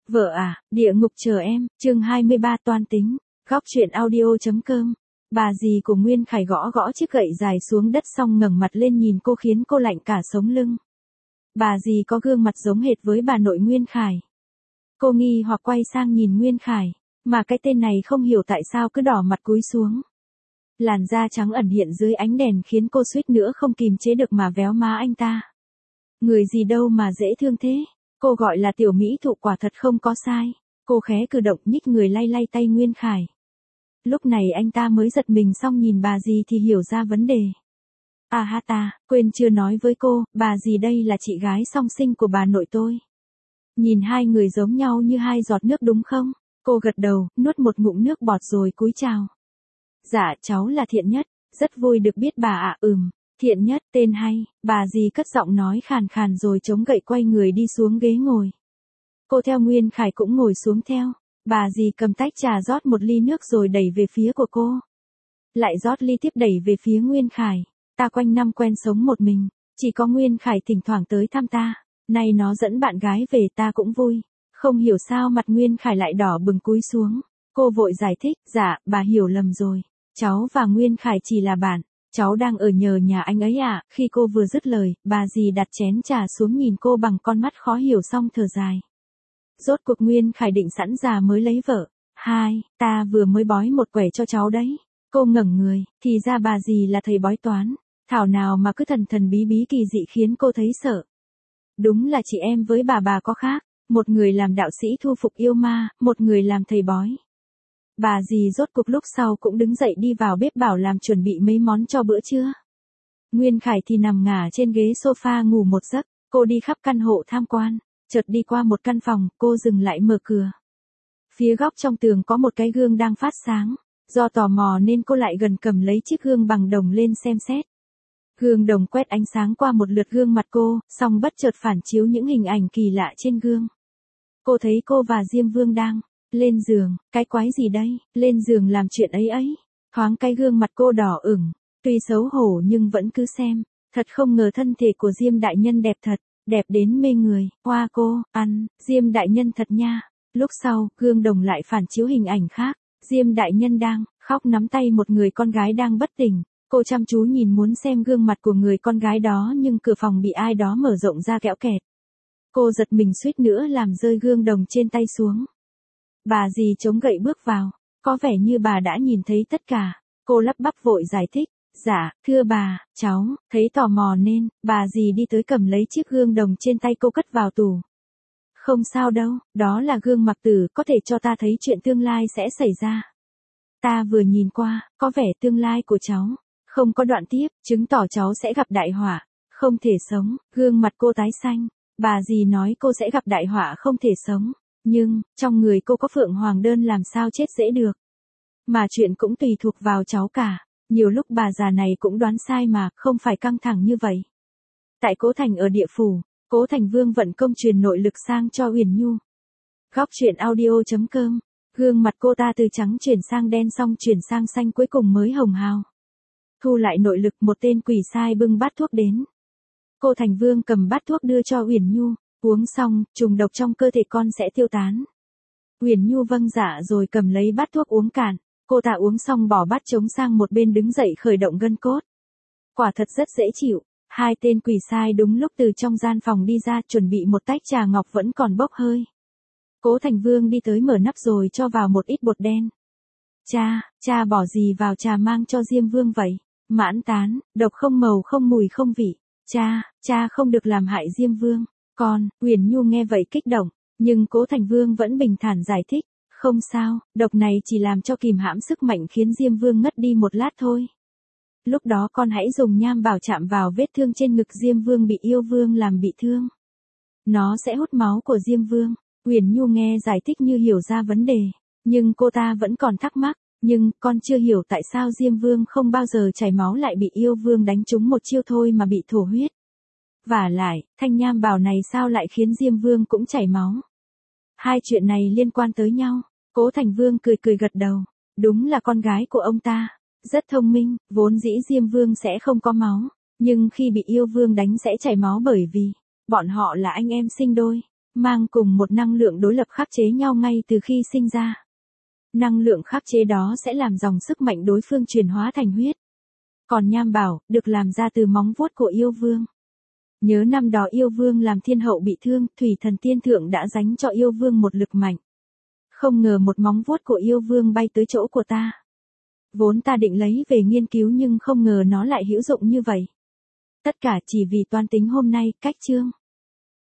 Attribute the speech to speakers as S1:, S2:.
S1: Vợ à, địa ngục chờ em, chương 23 toan tính, góc truyện audio.com. Bà dì của Nguyên Khải gõ gõ chiếc gậy dài xuống đất xong ngẩng mặt lên nhìn cô khiến cô lạnh cả sống lưng. Bà dì có gương mặt giống hệt với bà nội Nguyên Khải. Cô nghi hoặc quay sang nhìn Nguyên Khải, mà cái tên này không hiểu tại sao cứ đỏ mặt cúi xuống. Làn da trắng ẩn hiện dưới ánh đèn khiến cô suýt nữa không kìm chế được mà véo má anh ta. Người gì đâu mà dễ thương thế. Cô gọi là tiểu mỹ thụ quả thật không có sai. Cô khẽ cử động nhích người lay lay tay Nguyên Khải. Lúc này anh ta mới giật mình xong nhìn bà dì thì hiểu ra vấn đề. À ha ta, quên chưa nói với cô, bà dì đây là chị gái song sinh của bà nội tôi. Nhìn hai người giống nhau như hai giọt nước đúng không? Cô gật đầu, nuốt một ngụm nước bọt rồi cúi chào. Dạ, cháu là Thiện Nhất, rất vui được biết bà ạ. Thiện Nhất, tên hay, bà dì cất giọng nói khàn khàn rồi chống gậy quay người đi xuống ghế ngồi. Cô theo Nguyên Khải cũng ngồi xuống theo, bà dì cầm tách trà rót một ly nước rồi đẩy về phía của cô. Lại rót ly tiếp đẩy về phía Nguyên Khải, ta quanh năm quen sống một mình, chỉ có Nguyên Khải thỉnh thoảng tới thăm ta, nay nó dẫn bạn gái về ta cũng vui. Không hiểu sao mặt Nguyên Khải lại đỏ bừng cúi xuống, cô vội giải thích, dạ, bà hiểu lầm rồi, cháu và Nguyên Khải chỉ là bạn. Cháu đang ở nhờ nhà anh ấy à, khi cô vừa dứt lời, bà dì đặt chén trà xuống nhìn cô bằng con mắt khó hiểu xong thở dài. Rốt cuộc Nguyên Khải định sẵn già mới lấy vợ. Ta vừa mới bói một quẻ cho cháu đấy. Cô ngẩng người, thì ra bà dì là thầy bói toán. Thảo nào mà cứ thần thần bí bí kỳ dị khiến cô thấy sợ. Đúng là chị em với bà có khác. Một người làm đạo sĩ thu phục yêu ma, một người làm thầy bói. Bà dì rốt cuộc lúc sau cũng đứng dậy đi vào bếp bảo làm chuẩn bị mấy món cho bữa trưa. Nguyên Khải thì nằm ngả trên ghế sofa ngủ một giấc, cô đi khắp căn hộ tham quan, chợt đi qua một căn phòng, cô dừng lại mở cửa. Phía góc trong tường có một cái gương đang phát sáng, do tò mò nên cô lại gần cầm lấy chiếc gương bằng đồng lên xem xét. Gương đồng quét ánh sáng qua một lượt gương mặt cô, xong bất chợt phản chiếu những hình ảnh kỳ lạ trên gương. Cô thấy cô và Diêm Vương đang lên giường, cái quái gì đây, lên giường làm chuyện ấy. Thoáng cái gương mặt cô đỏ ửng, tuy xấu hổ nhưng vẫn cứ xem, thật không ngờ thân thể của Diêm đại nhân đẹp thật, đẹp đến mê người, hoa cô, Diêm đại nhân thật nha. Lúc sau, gương đồng lại phản chiếu hình ảnh khác, Diêm đại nhân đang khóc nắm tay một người con gái đang bất tỉnh. Cô chăm chú nhìn muốn xem gương mặt của người con gái đó nhưng cửa phòng bị ai đó mở rộng ra kẽo kẹt. Cô giật mình suýt nữa làm rơi gương đồng trên tay xuống. Bà dì chống gậy bước vào, có vẻ như bà đã nhìn thấy tất cả. Cô lắp bắp vội giải thích, dạ, thưa bà, cháu, thấy tò mò nên, bà dì đi tới cầm lấy chiếc gương đồng trên tay cô cất vào tủ. Không sao đâu, đó là gương mặc tử có thể cho ta thấy chuyện tương lai sẽ xảy ra. Ta vừa nhìn qua, có vẻ tương lai của cháu, không có đoạn tiếp, chứng tỏ cháu sẽ gặp đại họa, không thể sống, gương mặt cô tái xanh. Bà dì nói cô sẽ gặp đại họa không thể sống. Nhưng, trong người cô có Phượng Hoàng đơn làm sao chết dễ được. Mà chuyện cũng tùy thuộc vào cháu cả. Nhiều lúc bà già này cũng đoán sai mà, không phải căng thẳng như vậy. Tại Cố Thành ở địa phủ, Cố Thành Vương vận công truyền nội lực sang cho Uyển Nhu. Góc truyện audio.com. Gương mặt cô ta từ trắng chuyển sang đen xong chuyển sang xanh cuối cùng mới hồng hào. Thu lại nội lực, một tên quỷ sai bưng bát thuốc đến. Cố Thành Vương cầm bát thuốc đưa cho Uyển Nhu. Uống xong, trùng độc trong cơ thể con sẽ tiêu tán. Uyển Nhu vâng dạ rồi cầm lấy bát thuốc uống cạn. Cô ta uống xong bỏ bát trống sang một bên đứng dậy khởi động gân cốt. Quả thật rất dễ chịu. Hai tên quỷ sai đúng lúc từ trong gian phòng đi ra chuẩn bị một tách trà ngọc vẫn còn bốc hơi. Cố Thành Vương đi tới mở nắp rồi cho vào một ít bột đen. Cha bỏ gì vào trà mang cho Diêm Vương vậy? Mãn tán, độc không màu không mùi không vị. Cha không được làm hại Diêm Vương. Uyển Nhu nghe vậy kích động, nhưng Cố Thành Vương vẫn bình thản giải thích, không sao, độc này chỉ làm cho kìm hãm sức mạnh khiến Diêm Vương ngất đi một lát thôi. Lúc đó con hãy dùng nham bảo chạm vào vết thương trên ngực Diêm Vương bị yêu vương làm bị thương. Nó sẽ hút máu của Diêm Vương. Uyển Nhu nghe giải thích như hiểu ra vấn đề, nhưng cô ta vẫn còn thắc mắc, nhưng con chưa hiểu tại sao Diêm Vương không bao giờ chảy máu lại bị yêu vương đánh trúng một chiêu thôi mà bị thổ huyết. Vả lại, thanh nham bào này sao lại khiến Diêm Vương cũng chảy máu? Hai chuyện này liên quan tới nhau. Cố Thành Vương cười gật đầu. Đúng là con gái của ông ta. Rất thông minh, vốn dĩ Diêm Vương sẽ không có máu. Nhưng khi bị yêu vương đánh sẽ chảy máu bởi vì bọn họ là anh em sinh đôi. mang cùng một năng lượng đối lập khắc chế nhau ngay từ khi sinh ra. Năng lượng khắc chế đó sẽ làm dòng sức mạnh đối phương chuyển hóa thành huyết. Còn nham bảo, được làm ra từ móng vuốt của yêu vương. Nhớ năm đó yêu vương làm thiên hậu bị thương, thủy thần tiên thượng đã dánh cho yêu vương một lực mạnh. Không ngờ một móng vuốt của yêu vương bay tới chỗ của ta. Vốn ta định lấy về nghiên cứu nhưng không ngờ nó lại hữu dụng như vậy. Tất cả chỉ vì toán tính hôm nay, cách chương.